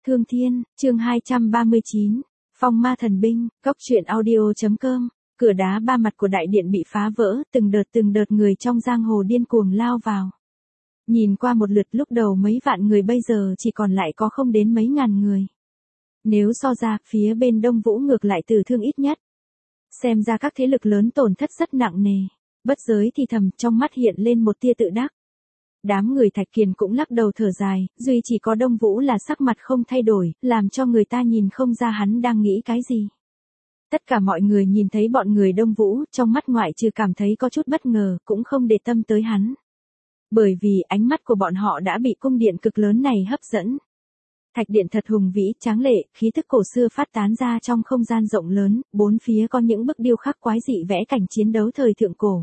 Thương Thiên, chương 239, Phong Ma Thần Binh, Cốc truyện audio.com, cửa đá ba mặt của đại điện bị phá vỡ, từng đợt người trong giang hồ điên cuồng lao vào. Nhìn qua một lượt lúc đầu mấy vạn người bây giờ chỉ còn lại có không đến mấy ngàn người. Nếu so ra, phía bên Đông Vũ ngược lại tử thương ít nhất. Xem ra các thế lực lớn tổn thất rất nặng nề. Bất giới thì thầm trong mắt hiện lên một tia tự đắc. Đám người Thạch Kiền cũng lắc đầu thở dài, duy chỉ có Đông Vũ là sắc mặt không thay đổi, làm cho người ta nhìn không ra hắn đang nghĩ cái gì. Tất cả mọi người nhìn thấy bọn người Đông Vũ, trong mắt ngoại trừ cảm thấy có chút bất ngờ, cũng không để tâm tới hắn. Bởi vì ánh mắt của bọn họ đã bị cung điện cực lớn này hấp dẫn. Thạch điện thật hùng vĩ, tráng lệ, khí thức cổ xưa phát tán ra trong không gian rộng lớn, bốn phía có những bức điêu khắc quái dị vẽ cảnh chiến đấu thời thượng cổ.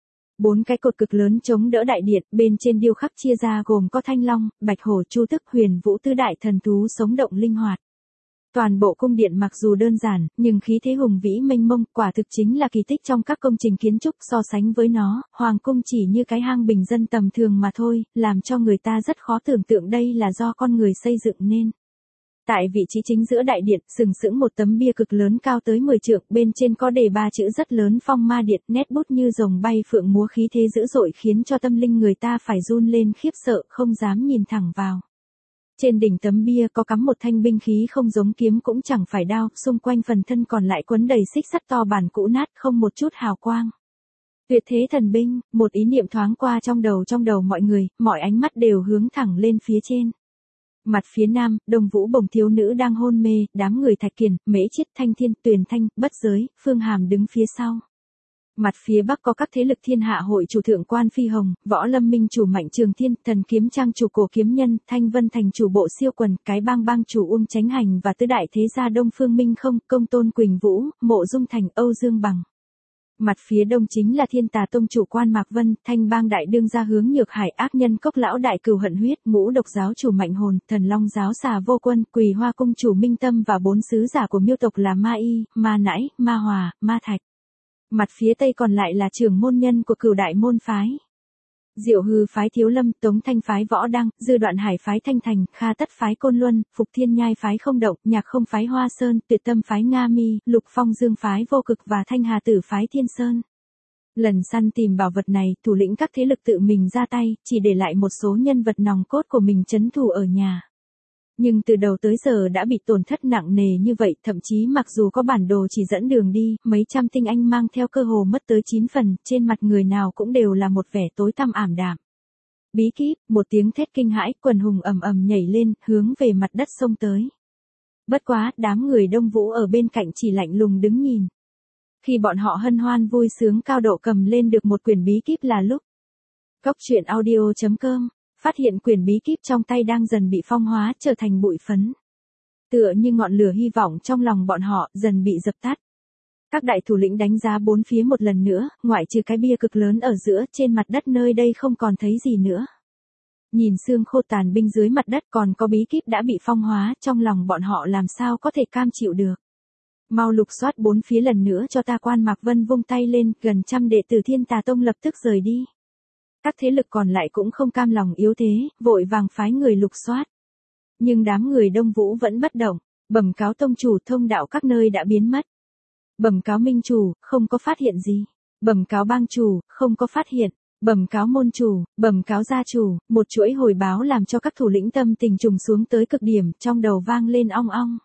4 cái cột cực lớn chống đỡ đại điện, bên trên điêu khắc chia ra gồm có thanh long, bạch hổ, chu tước, huyền vũ tứ đại thần thú sống động linh hoạt. Toàn bộ cung điện mặc dù đơn giản, nhưng khí thế hùng vĩ mênh mông, quả thực chính là kỳ tích trong các công trình kiến trúc. So sánh với nó, hoàng cung chỉ như cái hang bình dân tầm thường mà thôi, làm cho người ta rất khó tưởng tượng đây là do con người xây dựng nên. Tại vị trí chính giữa đại điện, sừng sững một tấm bia cực lớn cao tới 10 trượng, bên trên có đề 3 chữ rất lớn Phong Ma Điện, nét bút như rồng bay phượng múa, khí thế dữ dội khiến cho tâm linh người ta phải run lên khiếp sợ, không dám nhìn thẳng vào. Trên đỉnh tấm bia có cắm một thanh binh khí không giống kiếm cũng chẳng phải đao, xung quanh phần thân còn lại quấn đầy xích sắt to bản cũ nát, không một chút hào quang. Tuyệt thế thần binh, một ý niệm thoáng qua trong đầu mọi người, mọi ánh mắt đều hướng thẳng lên phía trên. Mặt phía nam, Đông Vũ bồng thiếu nữ đang hôn mê, đám người Thạch Kiền, Mễ Chiết, Thanh Thiên, Tuyền Thanh, Bất Giới, Phương Hàm đứng phía sau. Mặt phía bắc có các thế lực Thiên Hạ Hội chủ thượng quan Phi Hồng, Võ Lâm Minh chủ Mạnh Trường Thiên, Thần Kiếm Trang chủ Cổ Kiếm Nhân, Thanh Vân Thành chủ Bộ Siêu Quần, Cái Bang chủ Uông Chánh Hành và tứ đại thế gia Đông Phương Minh Không, Công Tôn Quỳnh Vũ, Mộ Dung Thành, Âu Dương Bằng. Mặt phía đông chính là Thiên Tà Tông chủ quan Mạc Vân, Thanh Bang đại đương gia Hướng Nhược Hải, ác nhân Cốc lão đại Cừu Hận Huyết, Ngũ Độc giáo chủ Mạnh Hồn, Thần Long giáo Xà Vô Quân, Quỳ Hoa cung chủ Minh Tâm và 4 sứ giả của Miêu tộc là Ma Y, Ma Nãi, Ma Hòa, Ma Thạch. Mặt phía tây còn lại là trưởng môn nhân của Cửu đại môn phái. Diệu Hư phái Thiếu Lâm, Tống Thanh phái Võ Đăng, Dư Đoạn Hải phái Thanh Thành, Kha Tất phái Côn Luân, Phục Thiên Nhai phái Không Động, Nhạc Không phái Hoa Sơn, Tuyệt Tâm phái Nga Mi, Lục Phong Dương phái Vô Cực và Thanh Hà Tử phái Thiên Sơn. Lần săn tìm bảo vật này, thủ lĩnh các thế lực tự mình ra tay, chỉ để lại một số nhân vật nòng cốt của mình trấn thủ ở nhà. Nhưng từ đầu tới giờ đã bị tổn thất nặng nề như vậy, thậm chí mặc dù có bản đồ chỉ dẫn đường đi, mấy trăm tinh anh mang theo cơ hồ mất tới 9 phần, trên mặt người nào cũng đều là một vẻ tối tăm ảm đạm. Bí kíp, một tiếng thét kinh hãi, quần hùng ầm ầm nhảy lên, hướng về mặt đất xông tới. Bất quá, đám người Đông Vũ ở bên cạnh chỉ lạnh lùng đứng nhìn. Khi bọn họ hân hoan vui sướng cao độ cầm lên được một quyển bí kíp là lúc Cốc truyện audio.com phát hiện quyển bí kíp trong tay đang dần bị phong hóa trở thành bụi phấn. Tựa như ngọn lửa hy vọng trong lòng bọn họ dần bị dập tắt. Các đại thủ lĩnh đánh giá bốn phía một lần nữa, ngoại trừ cái bia cực lớn ở giữa, trên mặt đất nơi đây không còn thấy gì nữa. Nhìn xương khô tàn binh dưới mặt đất, còn có bí kíp đã bị phong hóa, trong lòng bọn họ làm sao có thể cam chịu được. Mau lục soát bốn phía lần nữa cho ta, quan Mạc Vân vung tay lên, gần trăm đệ tử Thiên Tà Tông lập tức rời đi. Các thế lực còn lại cũng không cam lòng yếu thế, vội vàng phái người lục soát. Nhưng đám người Đông Vũ vẫn bất động, bẩm cáo tông chủ, thông đạo các nơi đã biến mất. Bẩm cáo minh chủ, không có phát hiện gì. Bẩm cáo bang chủ, không có phát hiện. Bẩm cáo môn chủ, bẩm cáo gia chủ, một chuỗi hồi báo làm cho các thủ lĩnh tâm tình trùng xuống tới cực điểm, trong đầu vang lên ong ong.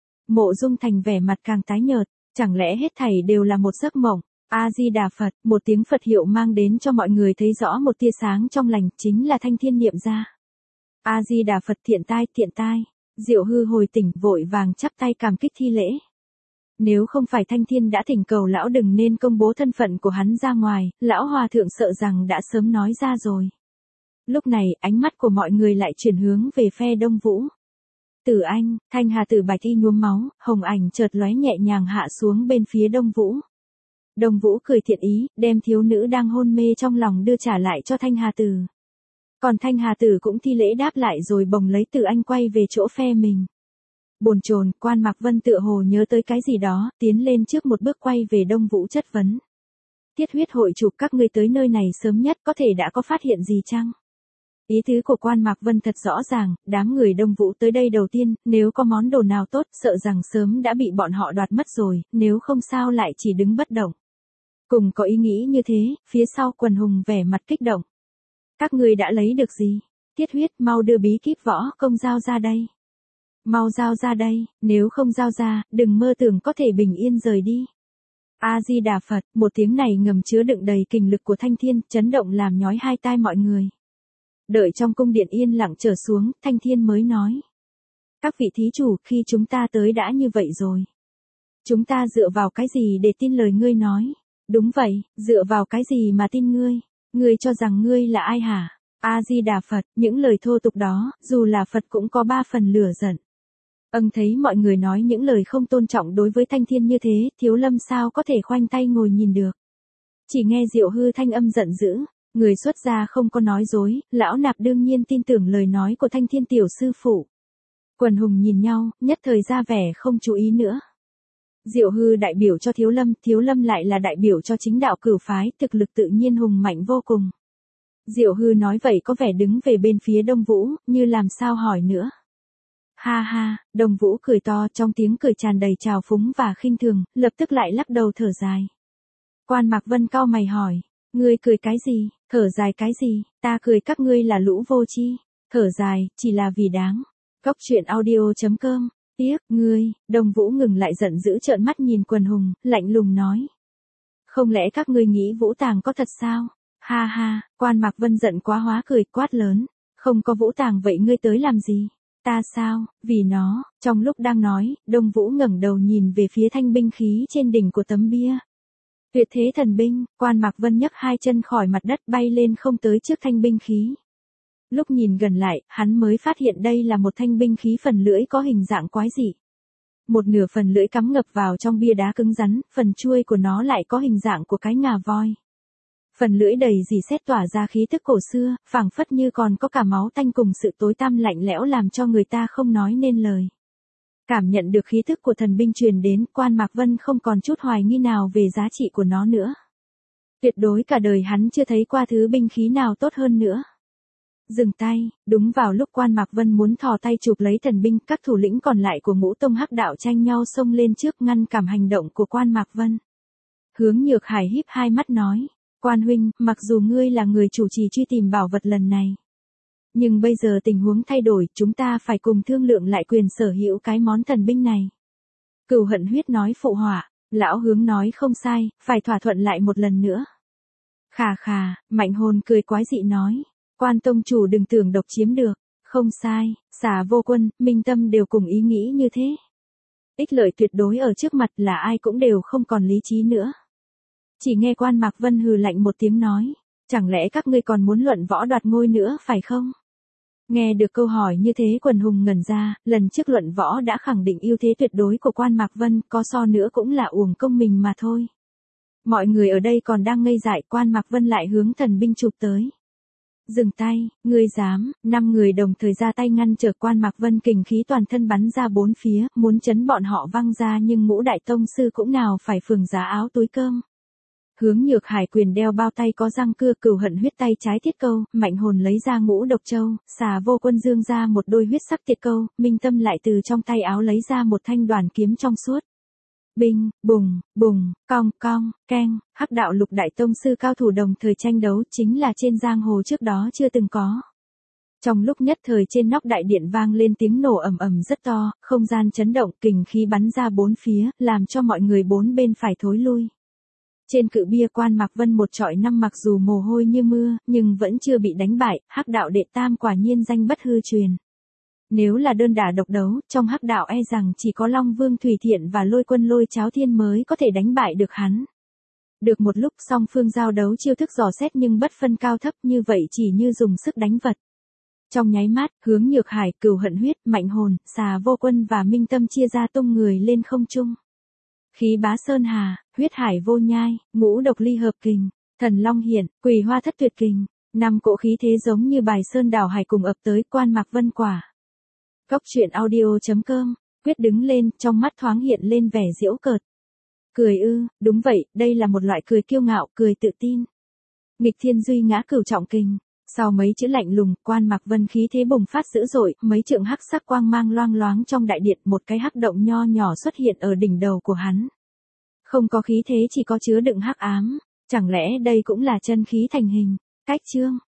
Mộ Dung Thành vẻ mặt càng tái nhợt, chẳng lẽ hết thảy đều là một giấc mộng? A-di-đà Phật, một tiếng Phật hiệu mang đến cho mọi người thấy rõ một tia sáng trong lành, chính là Thanh Thiên niệm ra. A-di-đà Phật, thiện tai. Diệu Hư hồi tỉnh, vội vàng chắp tay cảm kích thi lễ. Nếu không phải Thanh Thiên đã thỉnh cầu lão đừng nên công bố thân phận của hắn ra ngoài, lão hòa thượng sợ rằng đã sớm nói ra rồi. Lúc này, ánh mắt của mọi người lại chuyển hướng về phe Đông Vũ. Tử Anh, Thanh Hà Tử bạch y nhuốm máu, hồng ảnh chợt lóe nhẹ nhàng hạ xuống bên phía Đông Vũ. Đông Vũ cười thiện ý, đem thiếu nữ đang hôn mê trong lòng đưa trả lại cho Thanh Hà Tử. Còn Thanh Hà Tử cũng thi lễ đáp lại rồi bồng lấy Tử Anh quay về chỗ phe mình. Bồn chồn, quan Mạc Vân tựa hồ nhớ tới cái gì đó, tiến lên trước một bước quay về Đông Vũ chất vấn. Tiết huyết hội chủ, các ngươi tới nơi này sớm nhất, có thể đã có phát hiện gì chăng? Ý tứ của Quan Mạc Vân thật rõ ràng, đám người Đông Vũ tới đây đầu tiên, nếu có món đồ nào tốt, sợ rằng sớm đã bị bọn họ đoạt mất rồi, nếu không sao lại chỉ đứng bất động. Cùng có ý nghĩ như thế, phía sau Quần Hùng vẻ mặt kích động. Các ngươi đã lấy được gì? Tiết Huyết, mau đưa bí kíp võ công giao ra đây. Mau giao ra đây, nếu không giao ra, đừng mơ tưởng có thể bình yên rời đi. A-di-đà Phật, một tiếng này ngầm chứa đựng đầy kình lực của Thanh Thiên, chấn động làm nhói hai tai mọi người. Đợi trong cung điện yên lặng trở xuống, Thanh Thiên mới nói. Các vị thí chủ, khi chúng ta tới đã như vậy rồi. Chúng ta dựa vào cái gì để tin lời ngươi nói? Đúng vậy, dựa vào cái gì mà tin ngươi? Ngươi cho rằng ngươi là ai hả? A-di-đà Phật, những lời thô tục đó, dù là Phật cũng có 3 phần lửa giận. Thấy mọi người nói những lời không tôn trọng đối với Thanh Thiên như thế, Thiếu Lâm sao có thể khoanh tay ngồi nhìn được. Chỉ nghe Diệu Hư thanh âm giận dữ, người xuất gia không có nói dối, lão nạp đương nhiên tin tưởng lời nói của Thanh Thiên tiểu sư phụ. Quần hùng nhìn nhau, nhất thời ra vẻ không chú ý nữa. Diệu Hư đại biểu cho Thiếu Lâm lại là đại biểu cho chính đạo cửu phái, thực lực tự nhiên hùng mạnh vô cùng. Diệu Hư nói vậy có vẻ đứng về bên phía Đông Vũ, như làm sao hỏi nữa. Ha ha, Đông Vũ cười to, trong tiếng cười tràn đầy trào phúng và khinh thường, lập tức lại lắc đầu thở dài. Quan Mạc Vân cau mày hỏi, ngươi cười cái gì, thở dài cái gì, ta cười các ngươi là lũ vô tri, thở dài, chỉ là vì đáng. Cốc truyện audio.com, tiếc, ngươi, Đông Vũ ngừng lại giận dữ trợn mắt nhìn Quần Hùng, lạnh lùng nói. Không lẽ các ngươi nghĩ Vũ Tàng có thật sao? Ha ha, Quan Mạc Vân giận quá hóa cười quát lớn, không có Vũ Tàng vậy ngươi tới làm gì? Ta sao, vì nó, trong lúc đang nói, Đông Vũ ngẩng đầu nhìn về phía thanh binh khí trên đỉnh của tấm bia. Tuyệt thế thần binh, Quan Mạc Vân nhấc hai chân khỏi mặt đất bay lên không tới trước thanh binh khí. Lúc nhìn gần lại, hắn mới phát hiện đây là một thanh binh khí phần lưỡi có hình dạng quái dị. Một nửa phần lưỡi cắm ngập vào trong bia đá cứng rắn, phần chuôi của nó lại có hình dạng của cái ngà voi. Phần lưỡi đầy dì xét tỏa ra khí tức cổ xưa, phảng phất như còn có cả máu tanh cùng sự tối tăm lạnh lẽo làm cho người ta không nói nên lời. Cảm nhận được khí tức của thần binh truyền đến, Quan Mạc Vân không còn chút hoài nghi nào về giá trị của nó nữa. Tuyệt đối cả đời hắn chưa thấy qua thứ binh khí nào tốt hơn nữa. Dừng tay, đúng vào lúc Quan Mạc Vân muốn thò tay chụp lấy thần binh, các thủ lĩnh còn lại của Ngũ Tông Hắc Đạo tranh nhau xông lên trước ngăn cản hành động của Quan Mạc Vân. Hướng Nhược Hải híp hai mắt nói, Quan huynh, mặc dù ngươi là người chủ trì truy tìm bảo vật lần này, nhưng bây giờ tình huống thay đổi, chúng ta phải cùng thương lượng lại quyền sở hữu cái món thần binh này. Cửu Hận Huyết nói phụ họa, lão Hướng nói không sai, phải thỏa thuận lại một lần nữa. Khà khà, Mạnh Hồn cười quái dị nói, Quan tông chủ đừng tưởng độc chiếm được, không sai, Xà Vô Quân, Minh Tâm đều cùng ý nghĩ như thế. Ích lợi tuyệt đối ở trước mặt là ai cũng đều không còn lý trí nữa. Chỉ nghe Quan Mạc Vân hừ lạnh một tiếng nói, chẳng lẽ các ngươi còn muốn luận võ đoạt ngôi nữa phải không? Nghe được câu hỏi như thế Quần Hùng ngẩn ra, lần trước luận võ đã khẳng định ưu thế tuyệt đối của Quan Mạc Vân, có so nữa cũng là uổng công mình mà thôi. Mọi người ở đây còn đang ngây dại, Quan Mạc Vân lại hướng thần binh chụp tới. Dừng tay, ngươi dám, 5 người đồng thời ra tay ngăn trở Quan Mạc Vân, kình khí toàn thân bắn ra bốn phía, muốn chấn bọn họ văng ra, nhưng Ngũ Đại Tông sư cũng nào phải phường giá áo túi cơm. Hướng Nhược Hải quyền đeo bao tay có răng cưa, Cửu Hận Huyết tay trái thiết câu, Mạnh Hồn lấy ra Ngũ Độc Châu, Xà Vô Quân dương ra một đôi huyết sắc tiệt câu, Minh Tâm lại từ trong tay áo lấy ra một thanh đoàn kiếm trong suốt. Binh, bùng, bùng, cong cong, keng, Hắc Đạo Lục Đại Tông sư cao thủ đồng thời tranh đấu, chính là trên giang hồ trước đó chưa từng có. Trong lúc nhất thời trên nóc đại điện vang lên tiếng nổ ầm ầm rất to, không gian chấn động, kình khí bắn ra bốn phía, làm cho mọi người bốn bên phải thối lui. Trên cự bia Quan Mạc Vân một trọi năm, mặc dù mồ hôi như mưa, nhưng vẫn chưa bị đánh bại, Hắc Đạo đệ tam quả nhiên danh bất hư truyền. Nếu là đơn đả độc đấu, trong Hắc Đạo e rằng chỉ có Long Vương Thủy Thiện và Lôi Quân Lôi Cháo Thiên mới có thể đánh bại được hắn. Được một lúc song phương giao đấu chiêu thức dò xét nhưng bất phân cao thấp, như vậy chỉ như dùng sức đánh vật. Trong nháy mắt, Hướng Nhược Hải, Cửu Hận Huyết, Mạnh Hồn, Xà Vô Quân và Minh Tâm chia ra tung người lên không trung. Khí bá sơn hà, huyết hải vô nhai, ngũ độc ly hợp kình, thần long hiển, quỳ hoa thất tuyệt kình, 5 cỗ khí thế giống như bài sơn đảo hải cùng ập tới Quan Mạc Vân quả. Cốc truyện audio.com, quyết đứng lên, trong mắt thoáng hiện lên vẻ giễu cợt. Cười ư, đúng vậy, đây là một loại cười kiêu ngạo, cười tự tin. Nghịch thiên duy ngã cửu trọng kình, Sau mấy chữ lạnh lùng, Quan Mạc Vân khí thế bùng phát dữ dội, mấy trượng hắc sắc quang mang loang loáng trong đại điện, một cái hắc động nho nhỏ xuất hiện ở đỉnh đầu của hắn. Không có khí thế chỉ có chứa đựng hắc ám, chẳng lẽ đây cũng là chân khí thành hình? Cách chương